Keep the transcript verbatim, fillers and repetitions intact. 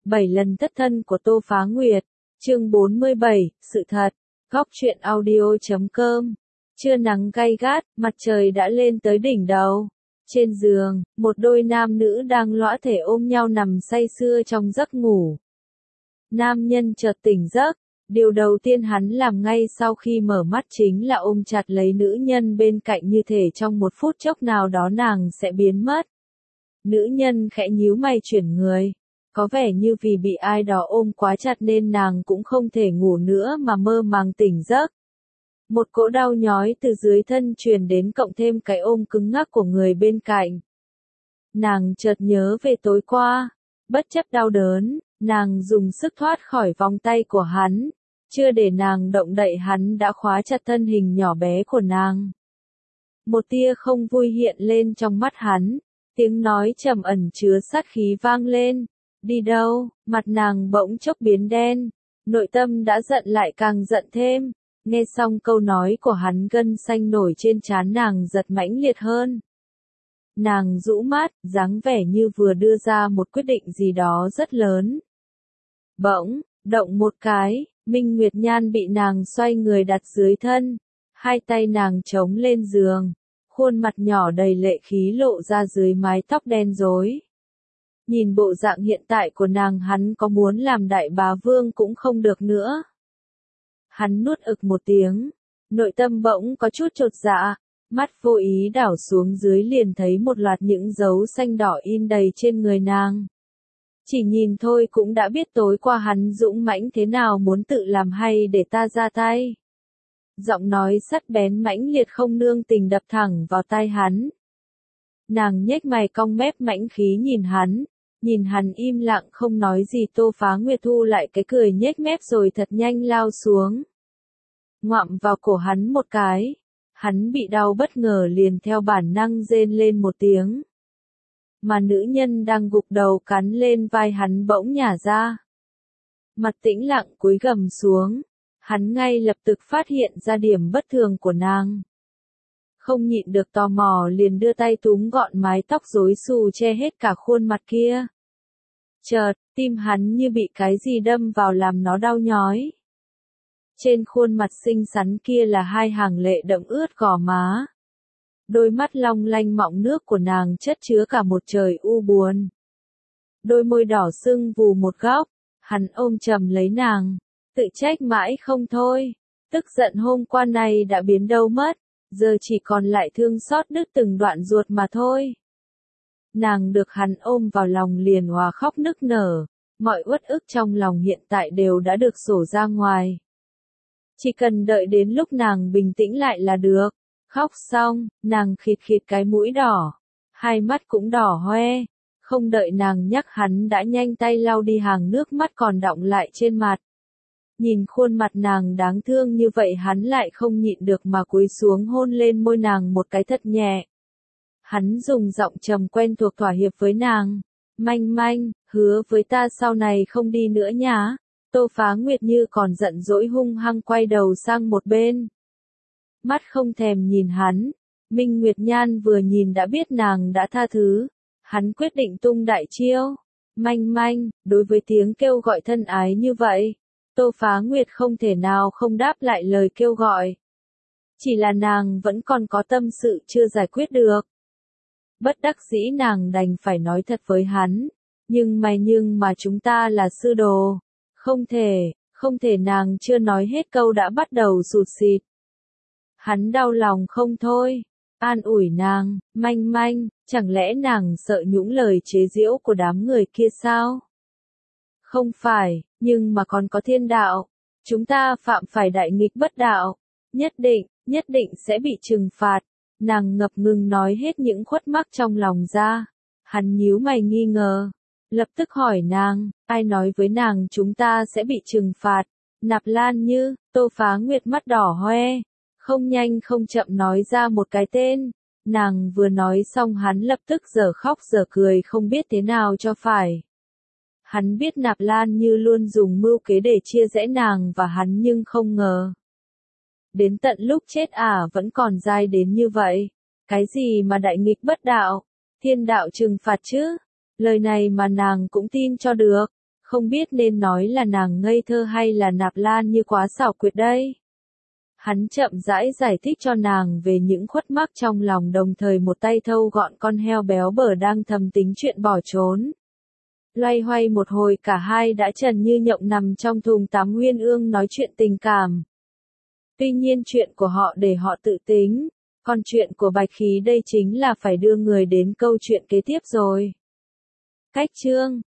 bảy lần thất thân của Tô Phá Nguyệt, chương bốn mươi bảy, sự thật, góc truyện audio chấm com. Trưa nắng gay gắt, mặt trời đã lên tới đỉnh đầu. Trên giường, một đôi nam nữ đang lõa thể ôm nhau nằm say sưa trong giấc ngủ. Nam nhân chợt tỉnh giấc, điều đầu tiên hắn làm ngay sau khi mở mắt chính là ôm chặt lấy nữ nhân bên cạnh như thể trong một phút chốc nào đó nàng sẽ biến mất. Nữ nhân khẽ nhíu mày chuyển người. Có vẻ như vì bị ai đó ôm quá chặt nên nàng cũng không thể ngủ nữa mà mơ màng tỉnh giấc. Một cỗ đau nhói từ dưới thân truyền đến cộng thêm cái ôm cứng ngắc của người bên cạnh. Nàng chợt nhớ về tối qua, bất chấp đau đớn, nàng dùng sức thoát khỏi vòng tay của hắn, chưa để nàng động đậy hắn đã khóa chặt thân hình nhỏ bé của nàng. Một tia không vui hiện lên trong mắt hắn, tiếng nói trầm ẩn chứa sát khí vang lên. Đi đâu? Mặt nàng bỗng chốc biến đen, nội tâm đã giận lại càng giận thêm. Nghe xong câu nói của hắn gân xanh nổi trên trán nàng giật mãnh liệt hơn. Nàng rũ mắt, dáng vẻ như vừa đưa ra một quyết định gì đó rất lớn. Bỗng, động một cái, Minh Nguyệt Nhan bị nàng xoay người đặt dưới thân, hai tay nàng chống lên giường, khuôn mặt nhỏ đầy lệ khí lộ ra dưới mái tóc đen rối. Nhìn bộ dạng hiện tại của nàng hắn có muốn làm đại bá vương cũng không được nữa. Hắn nuốt ực một tiếng, nội tâm bỗng có chút chột dạ, mắt vô ý đảo xuống dưới liền thấy một loạt những dấu xanh đỏ in đầy trên người nàng. Chỉ nhìn thôi cũng đã biết tối qua hắn dũng mãnh thế nào muốn tự làm hay để ta ra tay. Giọng nói sắt bén mãnh liệt không nương tình đập thẳng vào tai hắn. Nàng nhếch mày cong mép mãnh khí nhìn hắn. Nhìn hắn im lặng không nói gì Tô Phá Nguyệt thu lại cái cười nhếch mép rồi thật nhanh lao xuống. Ngoạm vào cổ hắn một cái. Hắn bị đau bất ngờ liền theo bản năng rên lên một tiếng. Mà nữ nhân đang gục đầu cắn lên vai hắn bỗng nhả ra. Mặt tĩnh lặng cúi gằm xuống. Hắn ngay lập tức phát hiện ra điểm bất thường của nàng. Không nhịn được tò mò liền đưa tay túm gọn mái tóc rối xù che hết cả khuôn mặt kia. Chợt, tim hắn như bị cái gì đâm vào làm nó đau nhói. Trên khuôn mặt xinh xắn kia là hai hàng lệ đẫm ướt gò má. Đôi mắt long lanh mọng nước của nàng chất chứa cả một trời u buồn. Đôi môi đỏ sưng vù một góc, hắn ôm chầm lấy nàng, tự trách mãi không thôi. Tức giận hôm qua này đã biến đâu mất, giờ chỉ còn lại thương xót đứt từng đoạn ruột mà thôi. Nàng được hắn ôm vào lòng liền hòa khóc nức nở, mọi uất ức trong lòng hiện tại đều đã được sổ ra ngoài. Chỉ cần đợi đến lúc nàng bình tĩnh lại là được. Khóc xong, nàng khịt khịt cái mũi đỏ, hai mắt cũng đỏ hoe. Không đợi nàng nhắc hắn đã nhanh tay lau đi hàng nước mắt còn đọng lại trên mặt. Nhìn khuôn mặt nàng đáng thương như vậy hắn lại không nhịn được mà cúi xuống hôn lên môi nàng một cái thật nhẹ. Hắn dùng giọng trầm quen thuộc thỏa hiệp với nàng. Manh manh, hứa với ta sau này không đi nữa nhá. Tô Phá Nguyệt như còn giận dỗi hung hăng quay đầu sang một bên. Mắt không thèm nhìn hắn. Minh Nguyệt Nhan vừa nhìn đã biết nàng đã tha thứ. Hắn quyết định tung đại chiêu. Manh manh, đối với tiếng kêu gọi thân ái như vậy. Tô Phá Nguyệt không thể nào không đáp lại lời kêu gọi. Chỉ là nàng vẫn còn có tâm sự chưa giải quyết được. Bất đắc dĩ nàng đành phải nói thật với hắn. Nhưng mày nhưng mà chúng ta là sư đồ. Không thể, không thể nàng chưa nói hết câu đã bắt đầu sụt sịt. Hắn đau lòng không thôi. An ủi nàng, manh manh, chẳng lẽ nàng sợ những lời chế giễu của đám người kia sao? Không phải, nhưng mà còn có thiên đạo. Chúng ta phạm phải đại nghịch bất đạo. Nhất định, nhất định sẽ bị trừng phạt. Nàng ngập ngừng nói hết những khuất mắc trong lòng ra. Hắn nhíu mày nghi ngờ. Lập tức hỏi nàng, ai nói với nàng chúng ta sẽ bị trừng phạt? Nạp Lan Như, Tô Phá Nguyệt mắt đỏ hoe. Không nhanh không chậm nói ra một cái tên. Nàng vừa nói xong hắn lập tức giờ khóc giờ cười không biết thế nào cho phải. Hắn biết Nạp Lan Như luôn dùng mưu kế để chia rẽ nàng và hắn nhưng không ngờ. Đến tận lúc chết ả vẫn còn dai đến như vậy. Cái gì mà đại nghịch bất đạo, thiên đạo trừng phạt chứ? Lời này mà nàng cũng tin cho được. Không biết nên nói là nàng ngây thơ hay là Nạp Lan Như quá xảo quyệt đây. Hắn chậm rãi giải thích cho nàng về những khuất mắc trong lòng, đồng thời một tay thâu gọn con heo béo bở đang thầm tính chuyện bỏ trốn. Loay hoay một hồi cả hai đã trần như nhộng nằm trong thùng tắm uyên ương nói chuyện tình cảm. Tuy nhiên chuyện của họ để họ tự tính, còn chuyện của Bạch Khí đây chính là phải đưa người đến câu chuyện kế tiếp rồi. Cách chương